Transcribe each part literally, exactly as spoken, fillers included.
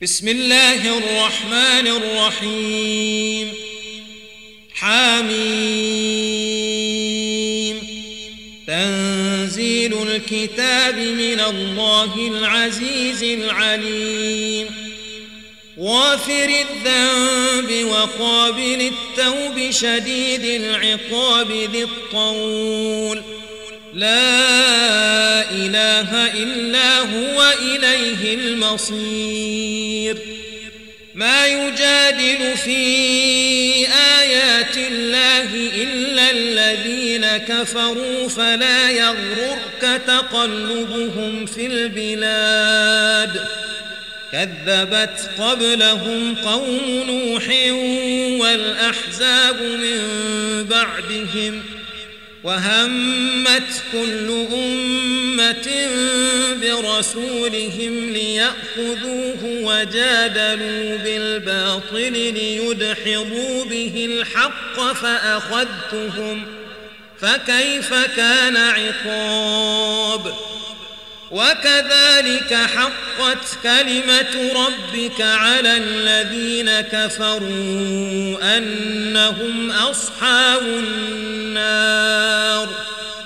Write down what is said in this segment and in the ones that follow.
بسم الله الرحمن الرحيم. حميم. تنزيل الكتاب من الله العزيز العليم. غافر الذنب وقابل التوب شديد العقاب ذي الطول، لا إله إلا هو إليه المصير. ما يجادل في آيات الله إلا الذين كفروا فلا يغررك تقلبهم في البلاد. كذبت قبلهم قوم نوح والأحزاب من بعدهم، وهمت كل أمة برسولهم ليأخذوه وجادلوا بالباطل ليدحضوا به الحق فأخذتهم، فكيف كان عقاب. وكذلك حقت كلمة ربك على الذين كفروا أنهم أصحاب النار.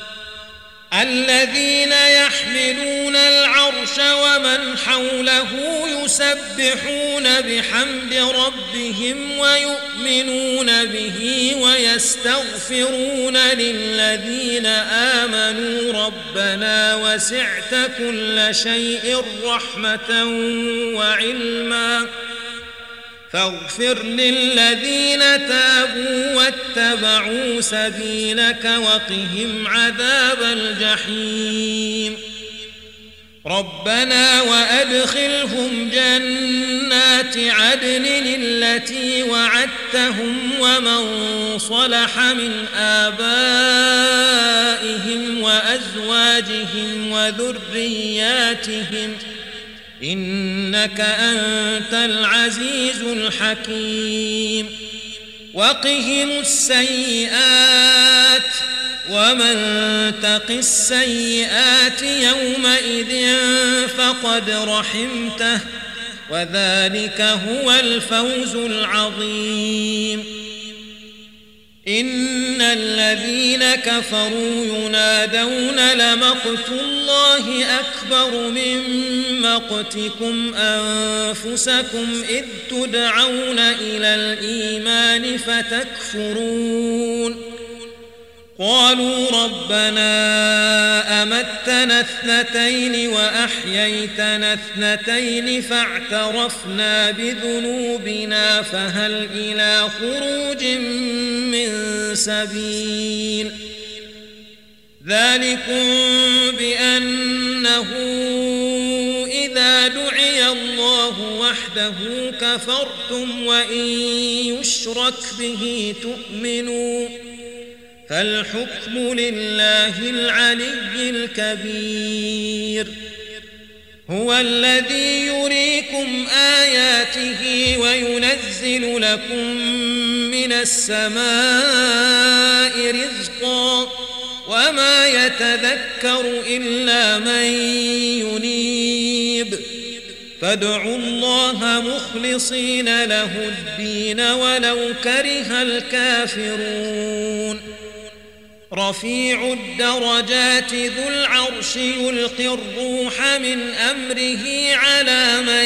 الذين يحملون العرش ومن حوله يسبحون بحمد ربهم ويؤمنون به ويستغفرون للذين آمنوا ربنا وسعت كل شيء رحمة وعلما فاغفر للذين تابوا واتبعوا سبيلك وقهم عذاب الجحيم. ربنا وأدخلهم جنات عدن التي وعدتهم ومن صلح من آبائهم وأزواجهم وذرياتهم إنك أنت العزيز الحكيم. وقهم السيئات ومن تق السيئات يومئذ فقد رحمته وذلك هو الفوز العظيم. إن الذين كفروا ينادون لمقت الله أكبر من مقتكم أنفسكم إذ تدعون إلى الإيمان فتكفرون. قالوا ربنا أمتنا اثنتين وأحييتنا اثنتين فاعترفنا بذنوبنا فهل إلى خروج من سبيل. ذلكم بأنه إذا دعي الله وحده كفرتم وإن يشرك به تؤمنوا فالحكم لله العلي الكبير. هو الذي يريكم آياته وينزل لكم من السماء رزقا وما يتذكر إلا من ينيب. فادعوا الله مخلصين له الدين ولو كره الكافرون. رفيع الدرجات ذو العرش يلقي الروح من أمره على من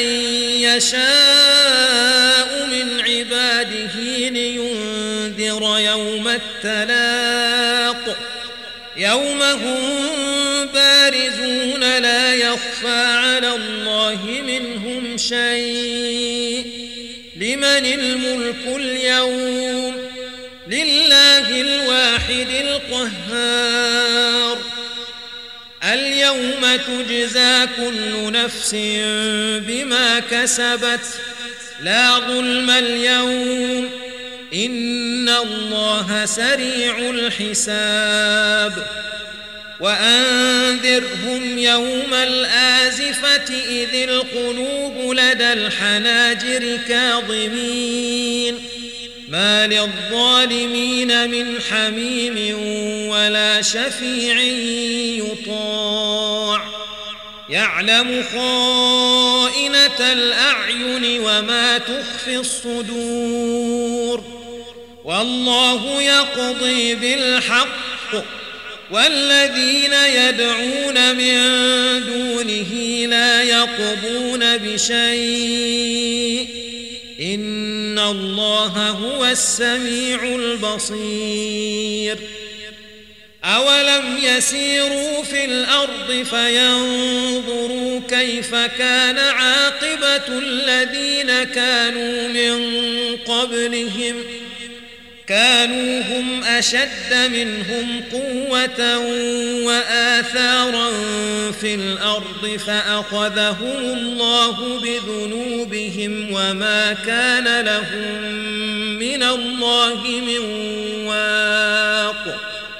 يشاء من عباده لينذر يوم التلاق يوم هم بارزون لا يخفى على الله منهم شيء. لمن الملك اليوم؟ لله الواحد القهار. اليوم تجزى كل نفس بما كسبت لا ظلم اليوم إن الله سريع الحساب. وأنذرهم يوم الآزفة إذ القلوب لدى الحناجر كاظمين ما للظالمين من حميم ولا شفيع يطاع يعلم خائنة الأعين وما تخفي الصدور والله يقضي بالحق والذين يدعون من دونه لا يقضون بشيء إن الله هو السميع البصير أولم يسيروا في الأرض فينظروا كيف كان عاقبة الذين كانوا من قبلهم كانوا هم أشد منهم قوة وآثارا في الأرض فأخذهم الله بذنوبهم وما كان لهم من الله من واق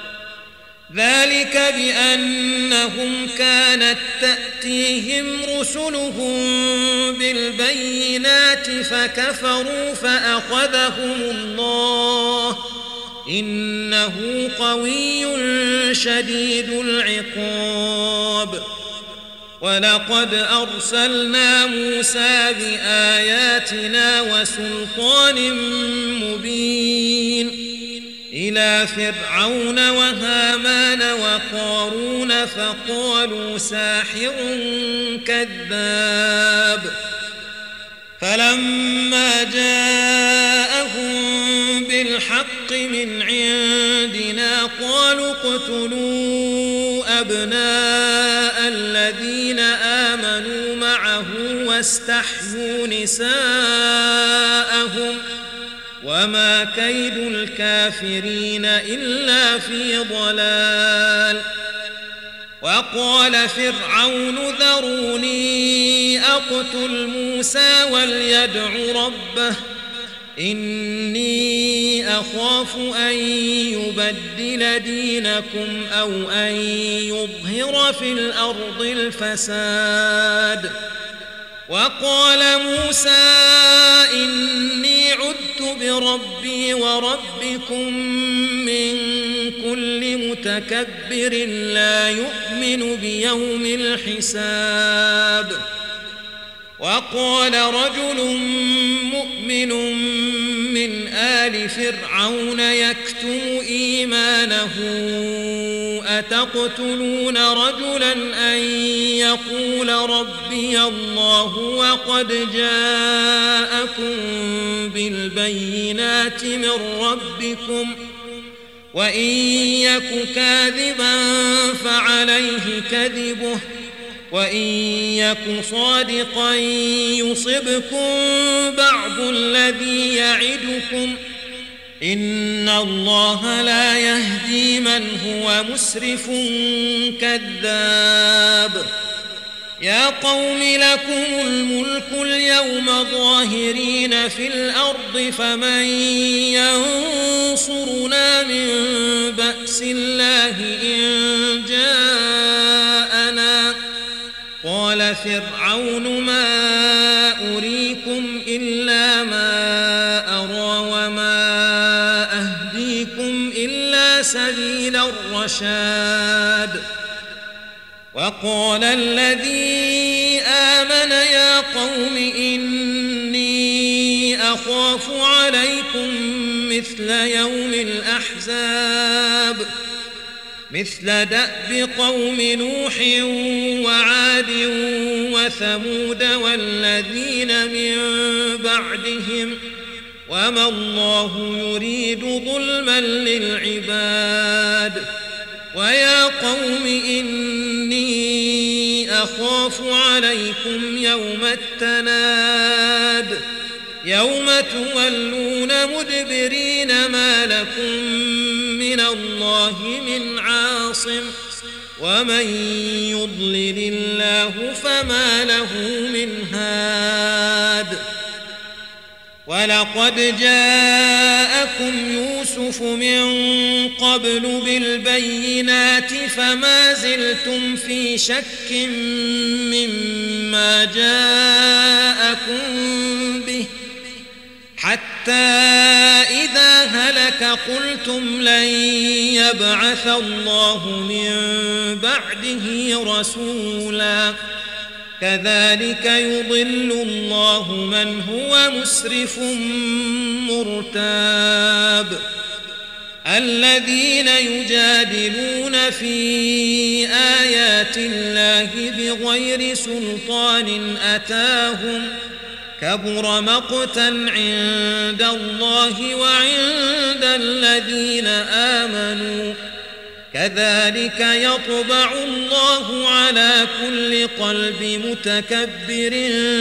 ذلك بأنهم كانت تأتيهم رسلهم بالبينات فكفروا فأخذهم الله إنه قوي شديد العقاب ولقد أرسلنا موسى بآياتنا وسلطان مبين إلى فرعون وهامان وقارون فقالوا ساحر كذاب فلما جاءهم بالحق من عندنا قالوا اقتلوا أبناء الذين آمنوا معه واستحيوا نساءهم وما كيد الكافرين إلا في ضلال وقال فرعون ذروني أقتل موسى وليدع ربه إني أخاف أن يبدل دينكم أو أن يظهر في الأرض الفساد وقال موسى إني عدت بربي وربكم من كل متكبر لا يؤمن بيوم الحساب وقال رجل مؤمن من آل فرعون يكتم إيمانه أتقتلون رجلا أن يقول ربي الله وقد جاءكم بالبينات من ربكم وإن يك كاذبا فعليه كذبه وإن يك صادقا يصبكم بعض الذي يعدكم إن الله لا يهدي من هو مسرف كذاب يا قوم لكم الملك اليوم ظاهرين في الأرض فمن ينصرنا من بأس الله إن جاءنا قال فرعون ما أريكم إلا ما أرى وما أهديكم إلا سبيل الرشاد وقال الذي آمن يا قوم إني أخاف عليكم مثل يوم الأحزاب مثل دأب قوم نوح وعاد وثمود والذين من بعدهم وما الله يريد ظلما للعباد ويا قوم إني أخاف عليكم يوم التناد يوم تولون مدبرين ما لكم من الله من عاصم ومن يضلل الله فما له من هاد ولقد جاءكم يوسف من قبل بالبينات فما زلتم في شك مما جاءكم به حتى إذا هلك قلتم لن يبعث الله من بعده رسولا كذلك يضل الله من هو مسرف مرتاب الذين يجادلون في آيات الله بغير سلطان أتاهم كبر مقتا عند الله وعند الذين آمنوا كذلك يطبع الله على كل قلب متكبر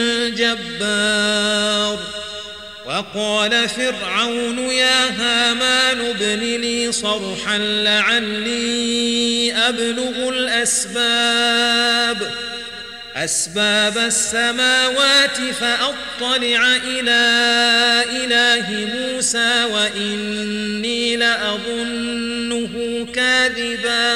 جبار وقال فرعون يا هامان ابن لي صرحا لعلي أبلغ الأسباب أسباب السماوات فأطلع إلى إله موسى وإني لأظنه كاذبا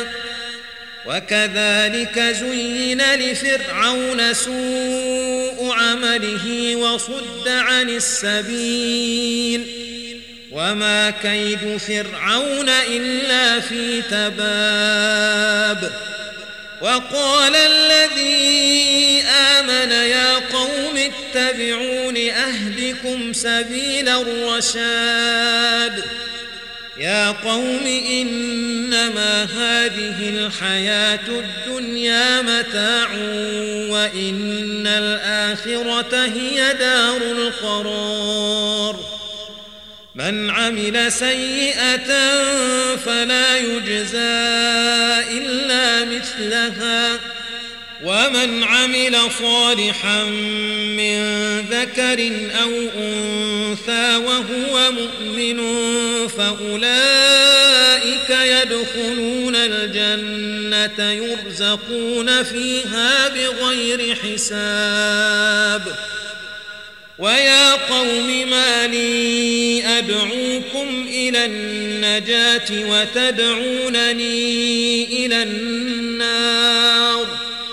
وكذلك زين لفرعون سوء عمله وصد عن السبيل وما كيد فرعون إلا في تباب وقال الذي آمن يا قوم اتبعون أهدكم سبيل الرشاد يا قوم إنما هذه الحياة الدنيا متاع وإن الآخرة هي دار القرار من عمل سيئة فلا يجزى إلا مثلها ومن عمل صالحا من ذكر أو أنثى وهو مؤمن فأولئك يدخلون الجنة يرزقون فيها بغير حساب ويا قوم ما لي أدعوكم إلى النجاة وتدعونني إلى النار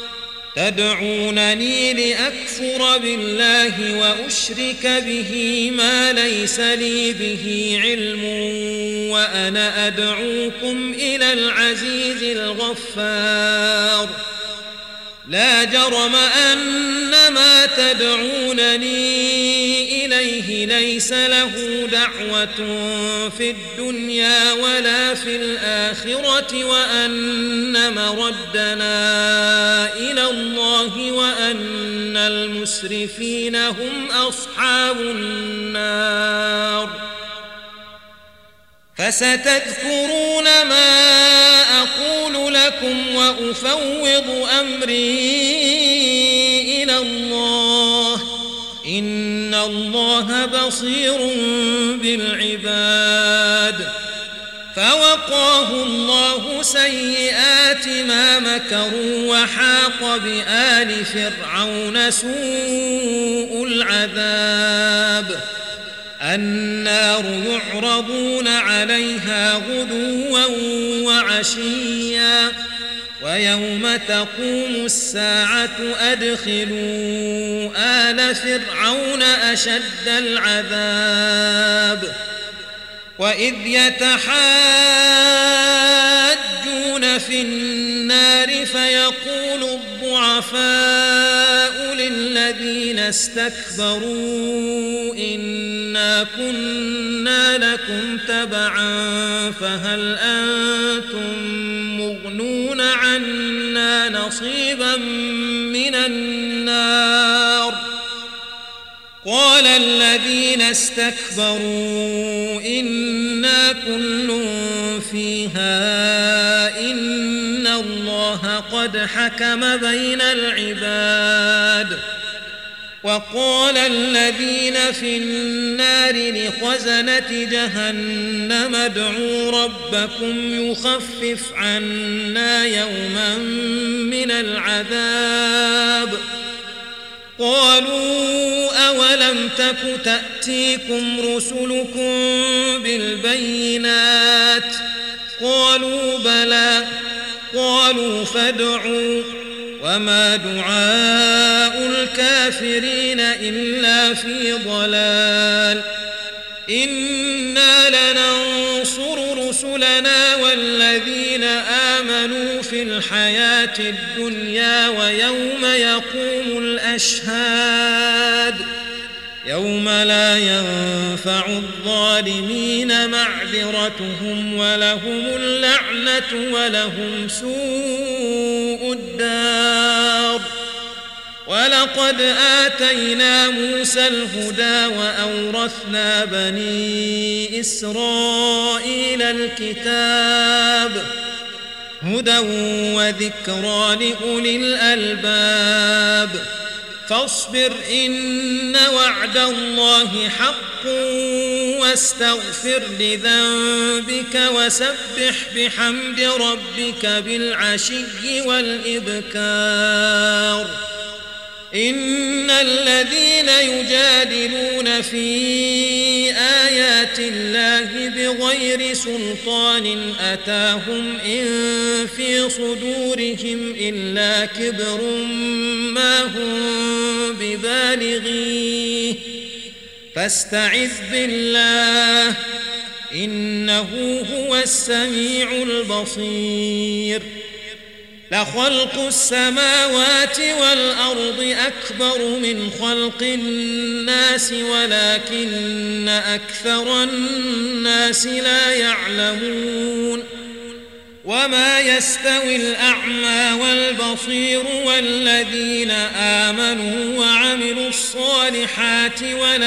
تدعونني لأكفر بالله وأشرك به ما ليس لي به علم وأنا أدعوكم إلى العزيز الغفار لا جرم أن ما تدعونني إليه ليس له دعوة في الدنيا ولا في الآخرة وأن مردنا إلى الله وأن المسرفين هم أصحاب النار فستذكرون ما أقول لكم وأفوض أمري إلى الله إن الله بصير بالعباد فوقاه الله سيئات ما مكروا وحاق بآل فرعون سوء العذاب النار يعرضون عليها غدوا وعشيا ويوم تقوم الساعة أدخلوا آل فرعون أشد العذاب وإذ يتحاجون في النار فيقول الضعفاء للذين استكبروا إنا كنا لكم تبعا فهل أنتم مغنون عنا نصيبا من النار قال الذين استكبروا إنا كل فيها إن الله قد حكم بين العباد وقال الذين في النار لخزنة جهنم ادعوا ربكم يخفف عنا يوما من العذاب قالوا أولم تك تأتيكم رسلكم بالبينات قالوا بلى قالوا فادعوا وما دعاء الكافرين إلا في ضلال إنا لننصر رسلنا والذين آمنوا آمنوا في الحياة الدنيا ويوم يقوم الأشهاد يوم لا ينفع الظالمين معذرتهم ولهم اللعنة ولهم سوء الدار. ولقد آتينا موسى الهدى وأورثنا بني إسرائيل الكتاب هدى وذكرى لأولي الألباب. فاصبر إن وعد الله حق واستغفر لذنبك وسبح بحمد ربك بالعشي والإبكار. إن الذين يجادلون في آيات الله بغير سلطان أتاهم إن في صدورهم إلا كبر ما هم ببالغيه فاستعذ بالله إنه هو السميع البصير. لخلق السماوات والأرض أكبر من خلق الناس ولكن أكثر الناس لا يعلمون. وما يستوي الأعمى والبصير والذين آمنوا وعملوا الصالحات ولا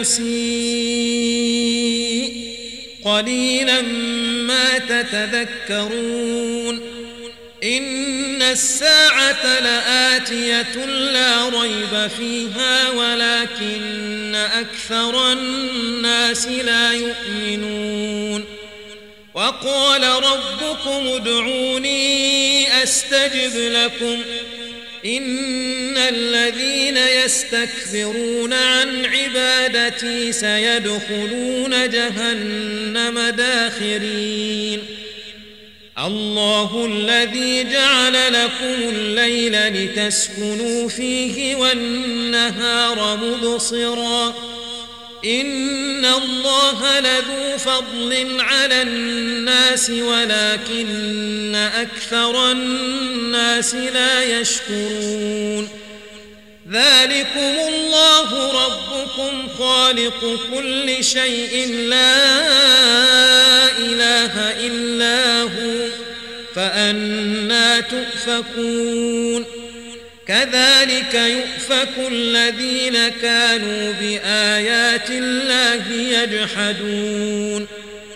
المسيء قليلا ما تتذكرون. إن الساعة لآتية لا ريب فيها ولكن أكثر الناس لا يؤمنون. وقال ربكم ادعوني أستجب لكم إن الذين يستكبرون عن عبادتي سيدخلون جهنم داخرين. الله الذي جعل لكم الليل لتسكنوا فيه والنهار مبصرا إن الله لذو فضل على الناس ولكن أكثر الناس لا يشكرون. ذلكم الله ربكم خالق كل شيء لا إله إلا هو فأنى تؤفكون. كذلك يؤفك الذين كانوا بآيات الله يجحدون.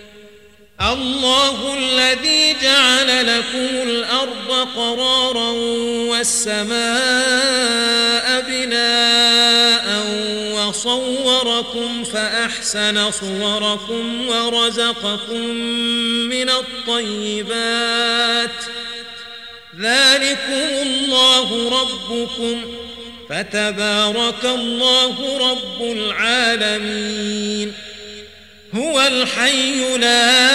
الله الذي جعل لكم الأرض قرارا والسماء بناء وصوركم فأحسن صوركم ورزقكم من الطيبات ذلكم الله ربكم فتبارك الله رب العالمين. هو الحي لا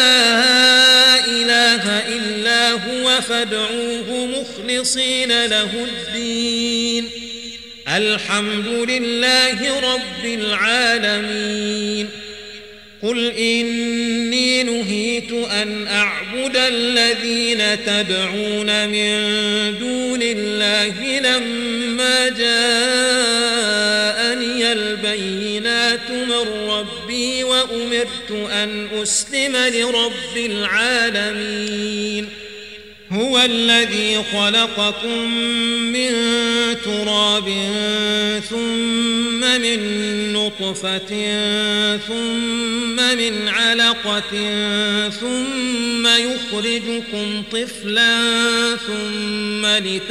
إله إلا هو فادعوه مخلصين له الدين الحمد لله رب العالمين. قل إني نهيت أن أعبد الذين تدعون من دون الله لما جاءني البينات من ربي وأمرت أن أسلم لرب العالمين. هو الذي خلقكم من تراب ثم من نطفة ثم من علقة ثم يخرجكم طفلا ثم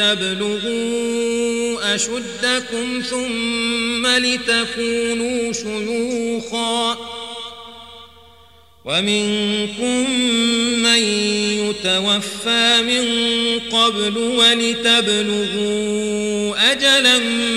لتبلغوا أشدكم ثم لتكونوا شيوخا ومنكم من يتوفى من قبل ولتبلغوا أجلا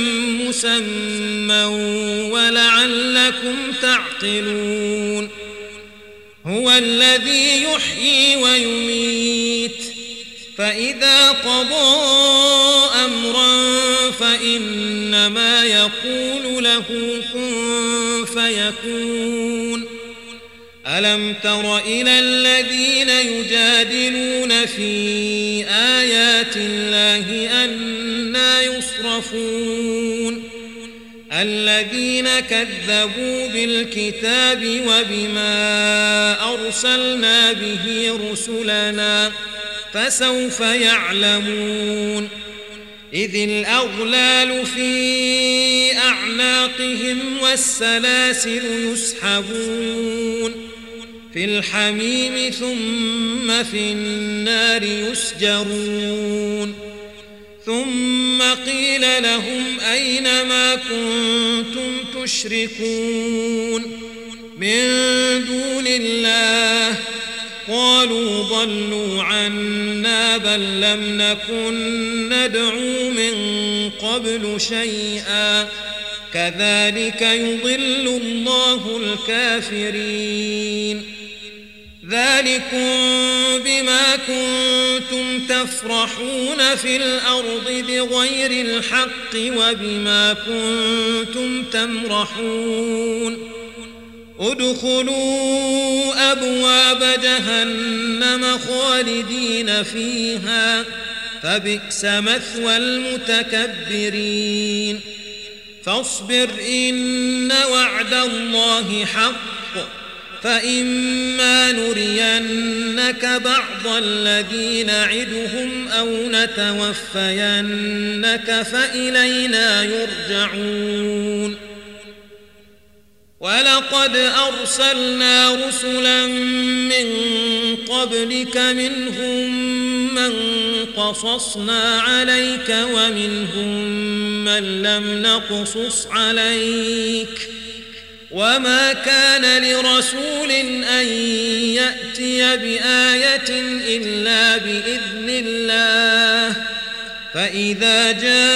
مسمى ولعلكم تعقلون. هو الذي يحيي ويميت فإذا قضى أمرا فإنما يقول له كن فيكون. ألم تر إلى الذين يجادلون في آيات الله أنى يصرفون الذين كذبوا بالكتاب وبما أرسلنا به رسلنا فسوف يعلمون إذ الأغلال في أعناقهم والسلاسل يسحبون في الحميم ثم في النار يسجرون ثم قيل لهم أين ما كنتم تشركون من دون الله قالوا ضلوا عنا بل لم نكن ندعو من قبل شيئا كذلك يضل الله الكافرين ذلكم بما كنتم تفرحون في الأرض بغير الحق وبما كنتم تمرحون ادخلوا أبواب جهنم خالدين فيها فبئس مثوى المتكبرين فاصبر إن وعد الله حق فإما نرينك بعض الذي نعدهم أو نتوفينك فإلينا يرجعون ولقد أرسلنا رسلا من قبلك منهم من قصصنا عليك ومنهم من لم نقصص عليك وما كان لرسول أن يأتي بآية إلا بإذن الله فإذا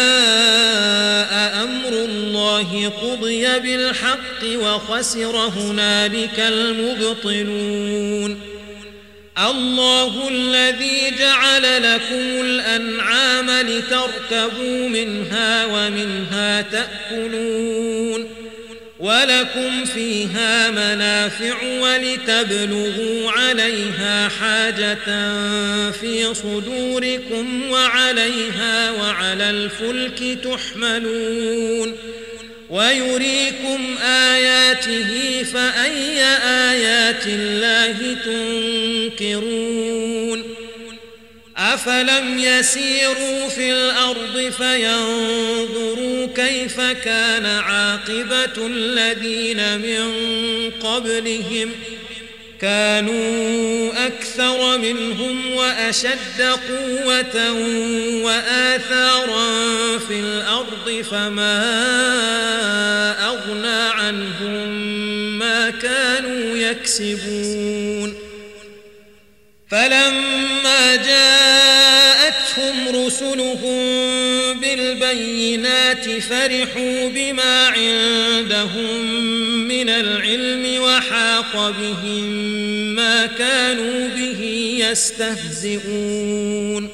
جاء أمر الله قضي بالحق وخسر هنالك المبطلون الله الذي جعل لكم الأنعام لتركبوا منها ومنها تأكلون ولكم فيها منافع ولتبلغوا عليها حاجة في صدوركم وعليها وعلى الفلك تحملون ويريكم آياته فأي آيات الله تنكرون أفلم يسيروا في الأرض فينظروا كيف كان عاقبة الذين من قبلهم كانوا أكثر منهم وأشد قوة وآثارا في الأرض فما أغنى عنهم ما كانوا يكسبون فلما جاءتهم رسلهم بالبينات فرحوا بما عندهم من العلم وحاق بهم ما كانوا به يستهزئون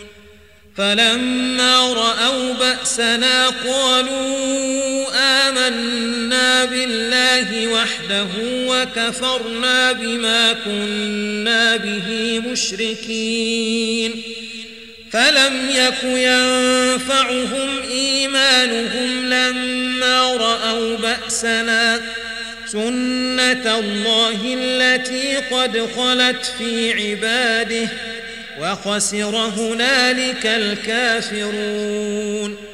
فلما رأوا بأسنا قالوا آمنا بالله وحده وكفرنا بما كنا به مشركين فلم يك ينفعهم إيمانهم لما رأوا بأسنا سنة الله التي قد خلت في عباده وخسر هنالك الكافرون